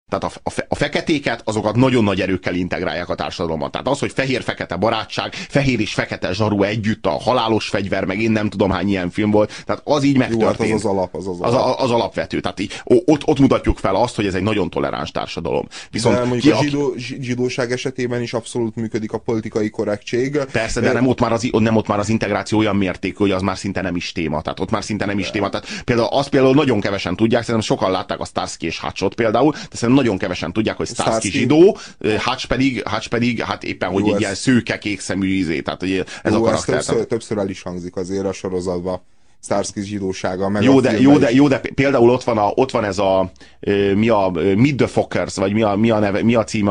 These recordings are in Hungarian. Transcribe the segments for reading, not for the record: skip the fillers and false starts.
Tehát a feketéket, azokat nagyon nagy erőkkel integrálják a társadalomban. Tehát az, hogy fehér-fekete barátság, fehér és fekete zsaru együtt, a halálos fegyver, meg én nem tudom hány ilyen film volt, tehát az így megtörtént. Jó, hát az alap. Az alapvető. Tehát ott mutatjuk fel azt, hogy ez egy nagyon toleráns társadalom. Viszont de mondjuk a zsidóság esetében is abszolút működik a politikai korrektség. Persze, de nem ott már az integráció olyan mértékű, hogy az már szinte nem is téma. Tehát ott már szinte nem is téma. Tehát például nagyon kevesen tudják, szerintem sokan látták a Starsky és Hutchot például, de szerintem nagyon kevesen tudják, hogy Starsky zsidó, Hutch pedig hát éppen, hogy egy ilyen szőke, kékszemű ízé. Tehát hogy ez a karakter. Többször el is hangzik azért a sorozatban. Starsky zsidósága, meg jó, de például ott van ez a Meet the Fockers, vagy mi a címe,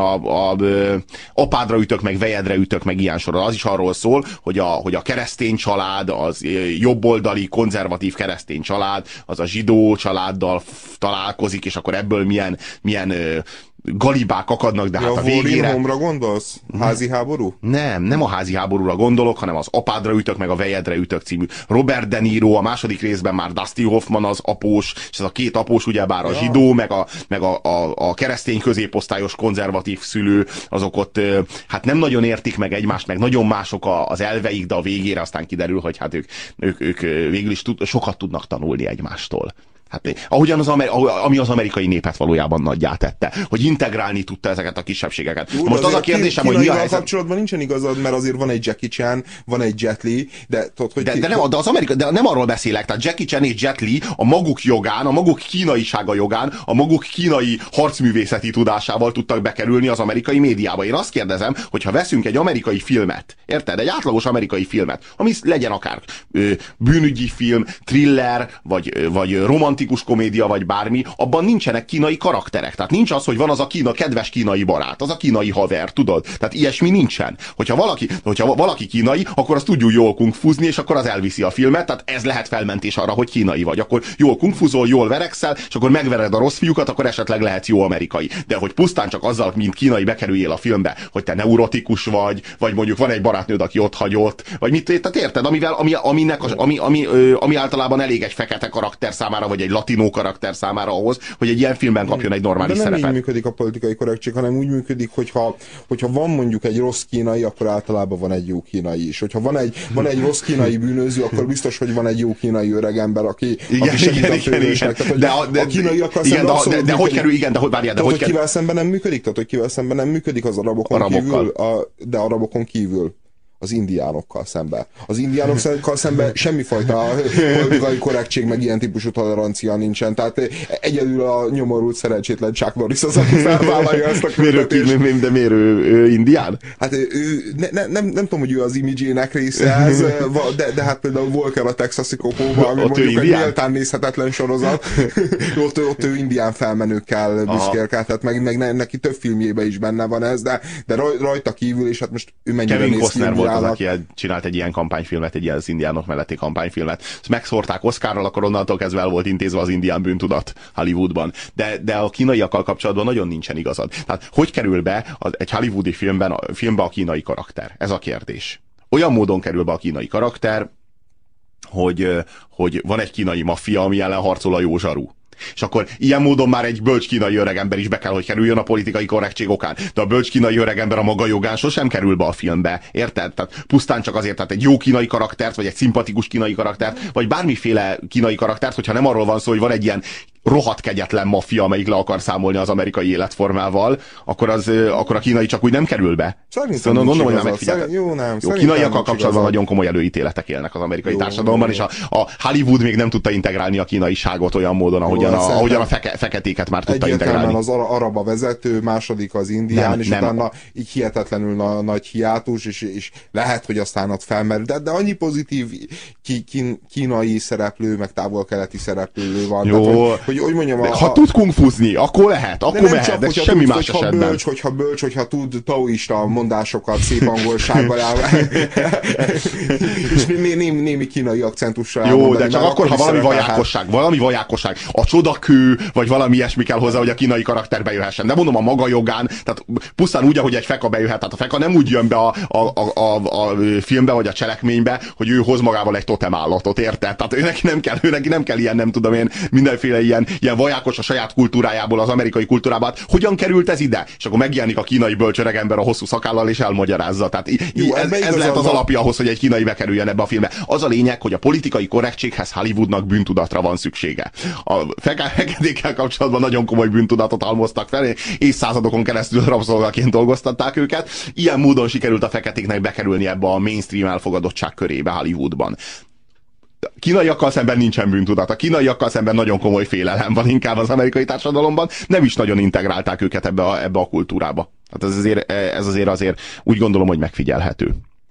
apádra ütök, meg vejedre ütök, meg ilyen sorol. Az is arról szól, hogy a keresztény család, az jobboldali, konzervatív keresztény család, az a zsidó családdal találkozik, és akkor ebből milyen galibák akadnak, de hát a végére... Home-ra gondolsz? Házi háború? Nem a házi háborúra gondolok, hanem az apádra ütök, meg a vejedre ütök című. Robert De Niro, a második részben már Dustin Hoffman az após, és ez a két após ugyebár a zsidó, meg a keresztény középosztályos konzervatív szülő, azok ott hát nem nagyon értik meg egymást, meg nagyon mások az elveik, de a végére aztán kiderül, hogy hát ők végül is sokat tudnak tanulni egymástól. Hát, ahogyan ami az amerikai népet valójában nagyjá tette, hogy integrálni tudta ezeket a kisebbségeket. Jó, most az a kérdésem, hogy mi a helyzet... kapcsolatban nincsen igazad, mert azért van egy Jackie Chan, van egy Jet Li, de tudod, hogy... De nem arról beszélek, tehát Jackie Chan és Jet Li a maguk jogán, a maguk kínaisága jogán, a maguk kínai harcművészeti tudásával tudtak bekerülni az amerikai médiába. Én azt kérdezem, hogy ha veszünk egy amerikai filmet, érted? Egy átlagos amerikai filmet, ami legyen akár bűnügyi film, thriller, vagy romantikus komédia, vagy bármi, abban nincsenek kínai karakterek. Tehát nincs az, hogy van az a kedves kínai barát, az a kínai haver, tudod? Tehát ilyesmi nincsen. Hogyha valaki kínai, akkor azt tudjuk jól kungfuzni, és akkor az elviszi a filmet, tehát ez lehet felmentés arra, hogy kínai vagy. Akkor jól kungfuzol, jól verekszel, és akkor megvered a rossz fiúkat, akkor esetleg lehetsz jó amerikai. De hogy pusztán csak azzal, mint kínai bekerüljél a filmbe, hogy te neurotikus vagy mondjuk van egy barátnőd, aki ott hagyott, vagy mit, tehát érted? Ami általában elég egy fekete karakter számára, vagy egy latinó karakter számára ahhoz, hogy egy ilyen filmben kapjon egy normális szerepet. De nem így működik a politikai korrektség, hanem úgy működik, hogyha van mondjuk egy rossz kínai, akkor általában van egy jó kínai is. Hogyha van egy rossz kínai bűnöző, akkor biztos, hogy van egy jó kínai öregember, aki segít a főnösnek. De a kínaiakkal szemben abszolút de hogy kerül, igen, de hogy várjál, de hogy kivel szemben nem működik? Tehát, hogy kivel szemben nem működik az arabokon kívül, de arabokon kívül az indiánokkal szemben. Az indiánokkal szemben semmifajta politikai korrektség, meg ilyen típusú tolerancia nincsen. Tehát egyedül a nyomorult szerencsétlen Chuck Norris az, aki felvállalja ezt a küldetést. De miért ő indián? Hát ő, nem tudom, hogy ő az imidzsének része ez, de hát például Walker a Texasi Kopóban, ami mondjuk egy méltán nézhetetlen sorozat. ott ő indián felmenőkkel büszkélkedhet, meg neki több filmjében is benne van ez, de rajta kívül, és hát most ő mennyire néz ki az, aki csinált egy ilyen kampányfilmet, egy ilyen az indiánok melletti kampányfilmet. Ezt megszórták Oscarral, akkor onnantól kezdve el volt intézve az indián bűntudat Hollywoodban. De a kínaiakkal kapcsolatban nagyon nincsen igazad. Tehát hogy kerül be egy hollywoodi filmbe a kínai karakter? Ez a kérdés. Olyan módon kerül be a kínai karakter, hogy van egy kínai maffia, ami ellen harcol a jó zsaru. És akkor ilyen módon már egy bölcs kínai öregember is be kell, hogy kerüljön a politikai korrektség okán. De a bölcs kínai öregember a maga jogán sosem kerül be a filmbe. Érted? Tehát pusztán csak azért, tehát egy jó kínai karaktert, vagy egy szimpatikus kínai karaktert, vagy bármiféle kínai karaktert, hogyha nem arról van szó, hogy van egy ilyen rohadt kegyetlen maffia, amelyik le akar számolni az amerikai életformával, akkor a kínai csak úgy nem kerül be. Szerintem gondolom, hogy nem megfigyeltek. Jó, kínaiakkal kapcsolatban nagyon komoly előítéletek élnek az amerikai társadalomban, és a Hollywood még nem tudta integrálni a kínaiságot olyan módon, ahogyan a feketéket már tudta integrálni. Az arab a vezető, második az indián, és utána így hihetetlenül nagy hiátus, és lehet, hogy aztán ott felmerül. De annyi pozitív kínai szereplő, meg távol-keleti szereplő van. Jó. Hogy mondjam, ha tud kungfuzni, akkor lehet, akkor mehet, de semmi más esetben. Hogyha bölcs, hogyha tud taoista mondásokat szép angolsággal és némi kínai akcentussal jó, de csak akkor, ha valami vajákosság, a csodakő, vagy valami ilyesmi kell hozzá, hogy a kínai karakter bejöhessen. De mondom, a maga jogán, tehát pusztán úgy, ahogy egy feka bejöhet, tehát a feka nem úgy jön be a filmbe, vagy a cselekménybe, hogy ő hoz magával egy totemállatot, érted? Tehát ő neki nem kell ilyen, nem tudom én, mindenféle ilyen ilyen vajákos a saját kultúrájából, az amerikai kultúrába. Hogyan került ez ide? És akkor megjelenik a kínai bölcsöreg ember a hosszú szakállal, és elmagyarázza. Tehát ez lehet az alapja ahhoz, hogy egy kínai bekerüljen ebbe a filmbe. Az a lényeg, hogy a politikai korrektséghez Hollywoodnak bűntudatra van szüksége. A fekedékkel kapcsolatban nagyon komoly bűntudatot halmoztak fel, évszázadokon keresztül rabszolgaként dolgoztatták őket. Ilyen módon sikerült a feketéknek bekerülni ebbe a mainstream elfogadottság körébe Hollywoodban. Kínaiakkal szemben nincsen bűntudat. A kínaiakkal szemben nagyon komoly félelem van inkább az amerikai társadalomban. Nem is nagyon integrálták őket ebbe a kultúrába. Hát ez azért úgy gondolom, hogy megfigyelhető.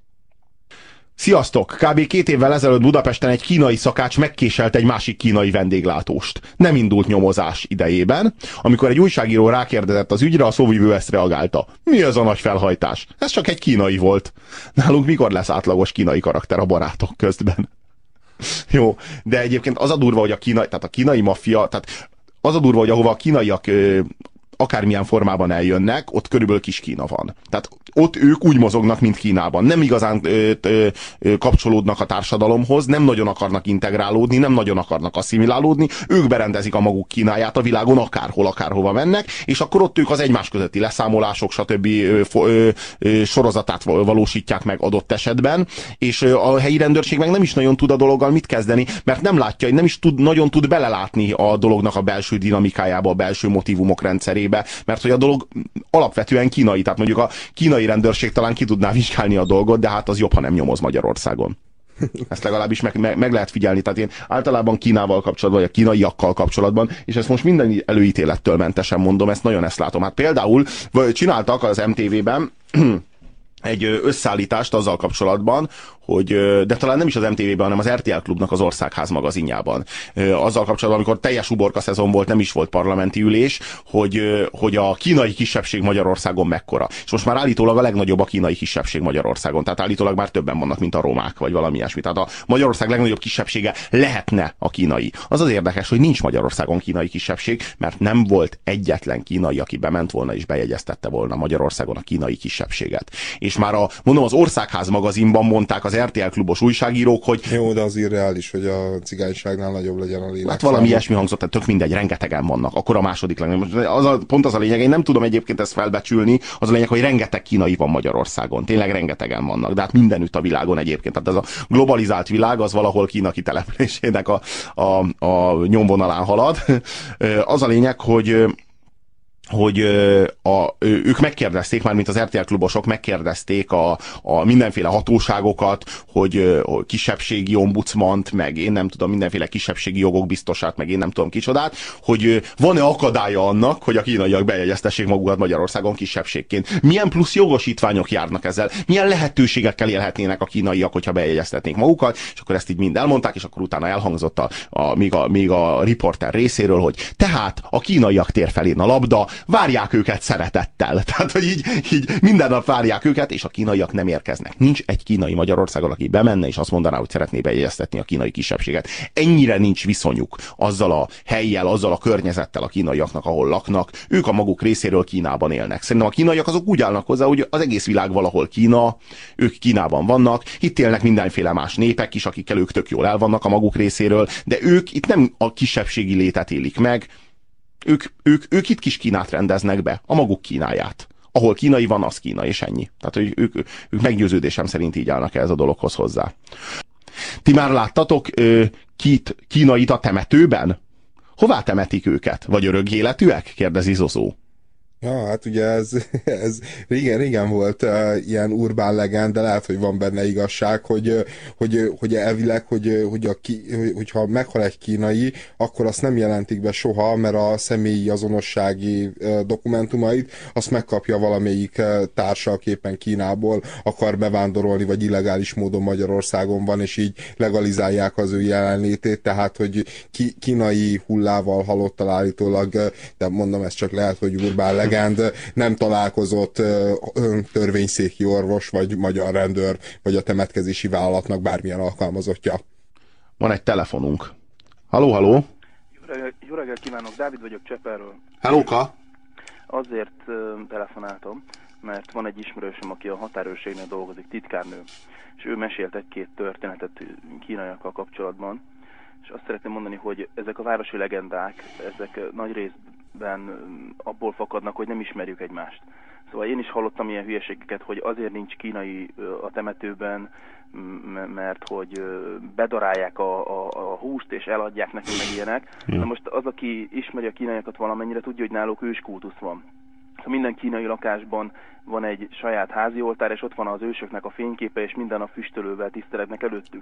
Sziasztok! Kb. 2 évvel ezelőtt Budapesten egy kínai szakács megkéselt egy másik kínai vendéglátóst. Nem indult nyomozás idejében. Amikor egy újságíró rákérdezett az ügyre, a szóvivő ezt reagálta. Mi ez a nagy felhajtás? Ez csak egy kínai volt. Nálunk mikor lesz átlagos kínai karakter a barátok közben? Jó, de egyébként az a durva, hogy tehát a kínai maffia, tehát az a durva, hogy ahova a kínaiak akármilyen formában eljönnek, ott körülbelül kis Kína van. Tehát ott ők úgy mozognak, mint Kínában. Nem igazán kapcsolódnak a társadalomhoz, nem nagyon akarnak integrálódni, nem nagyon akarnak asszimilálódni, ők berendezik a maguk Kínáját a világon, akárhova mennek, és akkor ott ők az egymás közötti leszámolások, stb. Sorozatát valósítják meg adott esetben, és a helyi rendőrség meg nem is nagyon tud a dologgal mit kezdeni, mert nem látja, nem is nagyon tud belelátni a dolognak a belső dinamikájába, a belső motívumok rendszerébe, mert hogy a dolog alapvetően kínai, tehát mondjuk a kínai rendőrség talán ki tudná vizsgálni a dolgot, de hát az jobb, ha nem nyomoz Magyarországon. Ezt legalábbis meg lehet figyelni. Tehát én általában Kínával kapcsolatban, vagy a kínaiakkal kapcsolatban, és ezt most minden előítélettől mentesen mondom, ezt látom. Hát például csináltak az MTV-ben egy összeállítást azzal kapcsolatban, de talán nem is az MTV-ben, hanem az RTL Klubnak az Országház magazinjában. Azzal kapcsolatban, amikor teljes uborka szezon volt, nem is volt parlamenti ülés, hogy a kínai kisebbség Magyarországon mekkora. És most már állítólag a legnagyobb a kínai kisebbség Magyarországon. Tehát állítólag már többen vannak, mint a romák, vagy valami ilyesmi. Tehát a Magyarország legnagyobb kisebbsége lehetne a kínai. Az érdekes, hogy nincs Magyarországon kínai kisebbség, mert nem volt egyetlen kínai, aki bement volna és bejegyeztette volna Magyarországon a kínai kisebbséget. És már az Országház magazinban mondták az RTL Klubos újságírók, hogy... Jó, de az irreális, hogy a cigányságnál nagyobb legyen a lélek. Hát valami ilyesmi hangzott, tehát tök mindegy, rengetegen vannak. Akkor a második legnagyobb. Pont az a lényeg, én nem tudom egyébként ezt felbecsülni, az a lényeg, hogy rengeteg kínai van Magyarországon. Tényleg rengetegen vannak, de hát mindenütt a világon egyébként. Tehát ez a globalizált világ, az valahol Kína kitelepülésének a nyomvonalán halad. Az a lényeg, hogy ők megkérdezték, mármint az RTL Klubosok megkérdezték a mindenféle hatóságokat, hogy kisebbségi ombudsmant, meg én nem tudom, mindenféle kisebbségi jogok biztosát, meg én nem tudom kicsodát, hogy van-e akadálya annak, hogy a kínaiak bejegyeztessék magukat Magyarországon kisebbségként. Milyen plusz jogosítványok járnak ezzel? Milyen lehetőségekkel élhetnének a kínaiak, hogyha bejegyeztetnék magukat? És akkor ezt így mind elmondták, és akkor utána elhangzott még a riporter részéről, hogy tehát a kínaiak tér felén a labda, várják őket szeretettel. Tehát, hogy így minden nap várják őket, és a kínaiak nem érkeznek. Nincs egy kínai Magyarországon, aki bemenne, és azt mondaná, hogy szeretné bejegyeztetni a kínai kisebbséget. Ennyire nincs viszonyuk azzal a hellyel, azzal a környezettel a kínaiaknak, ahol laknak. Ők a maguk részéről Kínában élnek. Szerintem a kínaiak azok úgy állnak hozzá, hogy az egész világ valahol Kína, ők Kínában vannak, itt élnek mindenféle más népek is, akikkel ők tök jól el vannak a maguk részéről, de ők itt nem a kisebbségi létet élik meg, ők itt kis Kínát rendeznek be, a maguk Kínáját. Ahol kínai van, az Kína, és ennyi. Tehát, hogy ők meggyőződésem szerint így állnak ez a dologhoz hozzá. Ti már láttatok kínait a temetőben? Hová temetik őket? Vagy örök életűek? Kérdezi Zozó. Ja, hát ugye ez régen volt ilyen urbán legend, de lehet, hogy van benne igazság, hogy elvileg, hogyha meghal egy kínai, akkor azt nem jelentik be soha, mert a személyi azonossági dokumentumait azt megkapja valamelyik társa, aki éppen Kínából akar bevándorolni, vagy illegális módon Magyarországon van, és így legalizálják az ő jelenlétét, tehát, hogy kínai hullával halottal állítólag, de mondom, ez csak lehet, hogy urbán legend, nem találkozott törvényszéki orvos, vagy magyar rendőr, vagy a temetkezési vállalatnak bármilyen alkalmazottja. Van egy telefonunk. Halló? Jó reggelt kívánok, Dávid vagyok Csepelről. Hellóka! Azért telefonáltam, mert van egy ismerősöm, aki a határőrségnél dolgozik, titkárnő, és ő mesélt egy-két történetet kínaiakkal kapcsolatban, és azt szeretném mondani, hogy ezek a városi legendák, ezek nagy részben abból fakadnak, hogy nem ismerjük egymást. Szóval én is hallottam ilyen hülyeségeket, hogy azért nincs kínai a temetőben, mert hogy bedarálják a húst és eladják nekünk meg ilyenek. Na most az, aki ismeri a kínaiakat valamennyire, tudja, hogy náluk őskultusz van. Szóval minden kínai lakásban van egy saját házi oltár, és ott van az ősöknek a fényképe, és minden a füstölővel tiszteletnek előttük.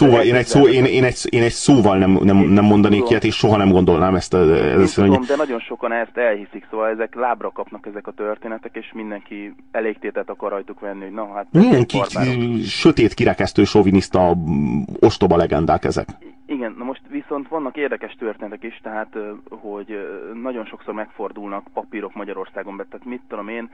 Én egy szóval nem mondanék ilyet, és soha nem gondolnám ezt. Tudom, de nagyon sokan ezt elhiszik, szóval ezek lábra kapnak ezek a történetek, és mindenki elégtétet akar rajtuk venni, hogy na hát... Milyen sötét, kirekesztő, soviniszta, ostoba legendák ezek. Igen, na most viszont vannak érdekes történetek is, tehát hogy nagyon sokszor megfordulnak papírok Magyarországon, tehát mit tudom én,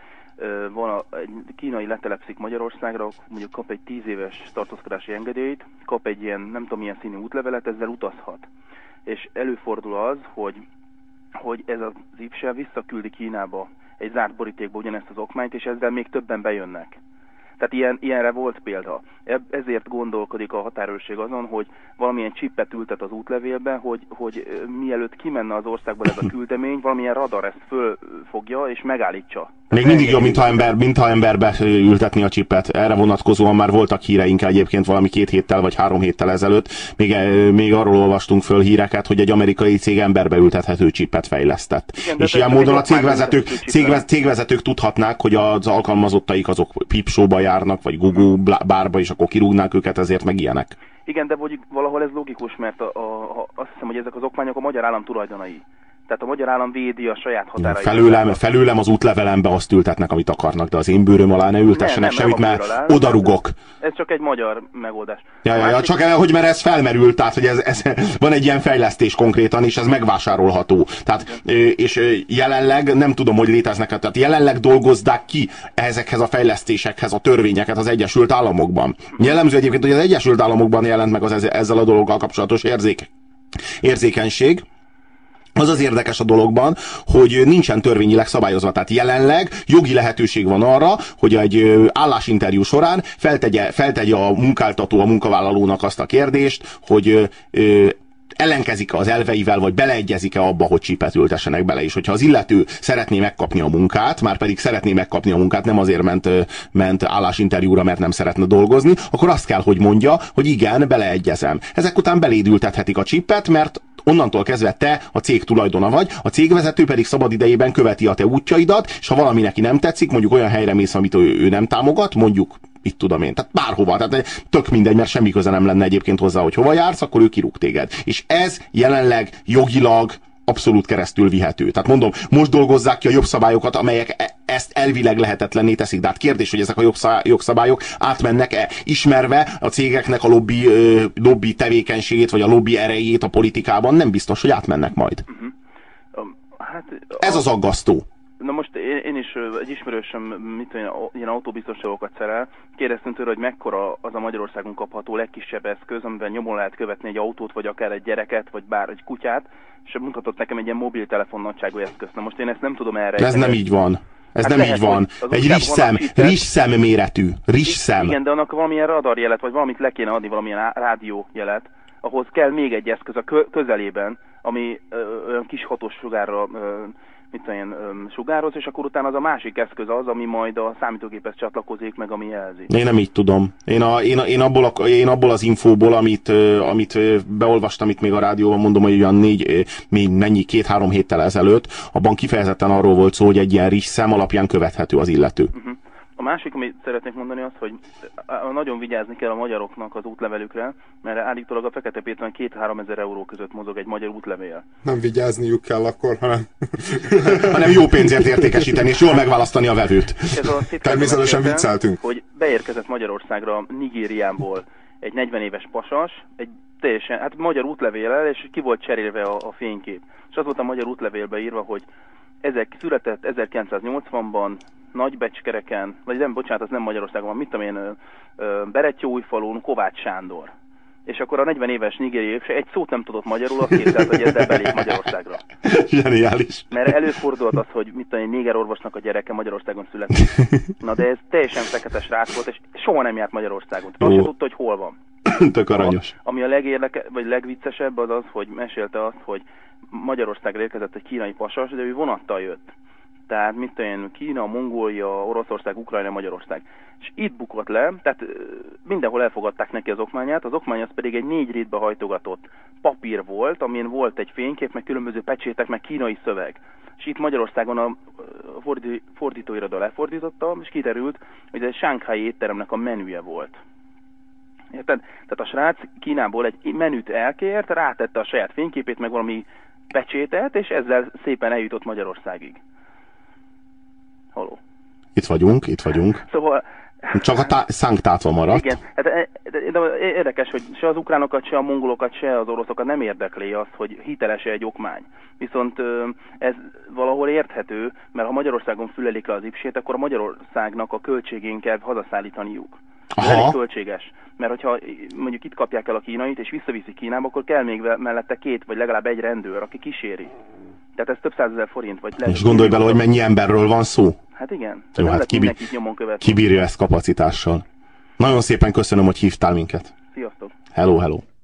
egy kínai letelepszik Magyarországra, mondjuk kap egy 10 éves tartózkodási engedélyt, kap egy ilyen nem tudom milyen színű útlevelet, ezzel utazhat. És előfordul az, hogy ez az IPSE visszaküldi Kínába egy zárt borítékba ugyanezt az okmányt, és ezzel még többen bejönnek. Tehát ilyenre volt példa. Ezért gondolkodik a határőrség azon, hogy valamilyen csippet ültet az útlevélbe, hogy mielőtt kimenne az országból ez a küldemény, valamilyen radar ezt fölfogja és megállítsa. Még mindig jobb, mintha emberbe ültetni a csippet. Erre vonatkozóan már voltak híreink egyébként valami 2 héttel vagy 3 héttel ezelőtt. Még arról olvastunk föl híreket, hogy egy amerikai cég emberbe ültethető csippet fejlesztett. Igen, és ilyen módon a cégvezetők tudhatnák, hogy az alkalmazottaik azok Pipsóba járnak, vagy Google bárba, és akkor kirúgnák őket ezért, meg ilyenek. Igen, de valahol ez logikus, mert azt hiszem, hogy ezek az okmányok a magyar állam tulajdonai. Tehát a magyar állam védi a saját határait. Felőlem az útlevelembe azt ültetnek, amit akarnak, de az én bőröm alá ne ültessenek semmit, mert odarugok. Ez csak egy magyar megoldás. Csak hogy mert ez felmerült, tehát hogy ez van egy ilyen fejlesztés konkrétan, és ez megvásárolható. Tehát, és jelenleg nem tudom, hogy léteznek, tehát jelenleg dolgozzák ki ezekhez a fejlesztésekhez a törvényeket az Egyesült Államokban. Jellemző egyébként, hogy az Egyesült Államokban jelent meg ezzel a dologgal kapcsolatos érzékenység. Az az érdekes a dologban, hogy nincsen törvényileg szabályozva. Tehát jelenleg jogi lehetőség van arra, hogy egy állásinterjú során feltegye a munkáltató a munkavállalónak azt a kérdést, hogy ellenkezik-e az elveivel, vagy beleegyezik-e abba, hogy csipet ültessenek bele. És hogyha az illető szeretné megkapni a munkát, már pedig szeretné megkapni a munkát, nem azért ment állásinterjúra, mert nem szeretne dolgozni, akkor azt kell, hogy mondja, hogy igen, beleegyezem. Ezek után beléd ültethetik a csipet, mert onnantól kezdve te a cég tulajdona vagy, a cégvezető pedig szabad idejében követi a te útjaidat, és ha valami neki nem tetszik, mondjuk olyan helyre mész, amit ő nem támogat, mondjuk, itt tudom én, tehát bárhova, tehát tök mindegy, mert semmi köze nem lenne egyébként hozzá, hogy hova jársz, akkor ő kirúg téged. És ez jelenleg jogilag abszolút keresztül vihető. Tehát mondom, most dolgozzák ki a jogszabályokat, amelyek ezt elvileg lehetetlenné teszik. De hát kérdés, hogy ezek a jogszabályok átmennek-e, ismerve a cégeknek a lobby tevékenységét, vagy a lobby erejét a politikában, nem biztos, hogy átmennek majd. Ez az aggasztó. Na most én is egy ismerősöm, ilyen autóbiztonságokat szerel, kérdeztem tőle, hogy mekkora az a Magyarországon kapható legkisebb eszköz, amivel nyomon lehet követni egy autót, vagy akár egy gyereket, vagy bár egy kutyát, és mutatott nekem egy ilyen mobiltelefon nagyságú eszköz. Na most én ezt nem tudom erre. Ez nem így van. Ez nem így van. Egy rizsszem méretű. Rizsszem. Igen, de annak valamilyen radarjelet, vagy valamit le kéne adni, valamilyen rádiójelet, ahhoz kell még egy eszköz a közelében, ami olyan kis hatós sugárra sugároz, és akkor utána az a másik eszköz az, ami majd a számítógéphez csatlakozik, meg ami jelzi. Én nem így tudom. Én abból az infóból, amit beolvastam itt még a rádióban, mondom, hogy olyan 2-3 héttel ezelőtt, abban kifejezetten arról volt szó, hogy egy ilyen rizsszem alapján követhető az illető. A másik, amit szeretnék mondani, az, hogy nagyon vigyázni kell a magyaroknak az útlevelükre, mert állítólag a Fekete Péteren 2-3 ezer euró között mozog egy magyar útlevél. Nem vigyázniuk kell akkor, hanem jó pénzért értékesíteni, és jól megválasztani a vevőt. Természetesen vicceltünk. Hogy beérkezett Magyarországra Nigériából egy 40 éves pasas, egy teljesen, magyar útlevéllel, és ki volt cserélve a fénykép. És az volt a magyar útlevélbe írva, hogy ezek született 1980-ban, Nagybecskereken, vagy nem, bocsánat, az nem Magyarországon van, mit tudom én, Berettyóújfalun, Kovács Sándor. És akkor a 40 éves nigériai egy szót nem tudott magyarul, azt képzelt, hogy ezzel belép Magyarországra. Zseniális. Mert előfordult az, hogy mit tudom én, négerorvosnak a gyereke Magyarországon született. Na de ez teljesen fekete srác volt, és soha nem járt Magyarországon. Azt sem tudta, hogy hol van. Tök aranyos. Ami a vagy legviccesebb az az, hogy mesélte azt, hogy Magyarországra érkezett egy kínai pasas, de ő vonattal jött. Tehát mit tudom én, Kína, Mongólia, Oroszország, Ukrajna, Magyarország. És itt bukott le, tehát mindenhol elfogadták neki az okmányát, az okmány az pedig egy 4 rétbe hajtogatott papír volt, amin volt egy fénykép, meg különböző pecsétek, meg kínai szöveg. És itt Magyarországon a fordítóiroda lefordította, és kiderült, hogy ez egy sánghái étteremnek a menüje volt. Érted? Tehát a srác Kínából egy menüt elkért, rátette a saját fényképét, meg valami pecsétet, és ezzel szépen eljutott Magyarországig. Haló. Itt vagyunk. Szóval... Csak a szánk tátva maradt. Igen, de érdekes, hogy se az ukránokat, se a mongolokat, se az oroszokat nem érdekli az, hogy hiteles-e egy okmány. Viszont ez valahol érthető, mert ha Magyarországon fülelik le az ipsét, akkor a Magyarországnak a költségén kell hazaszállítaniuk. Ez elég költséges. Mert hogyha mondjuk itt kapják el a kínait, és visszaviszik Kínába, akkor kell még mellette 2 vagy legalább 1 rendőr, aki kíséri. Tehát ez több 100 000 forint. Vagy és gondolj bele, hogy mennyi emberről van szó. Hát igen. Jó, hát kibírja ezt kapacitással. Nagyon szépen köszönöm, hogy hívtál minket. Sziasztok. Hello.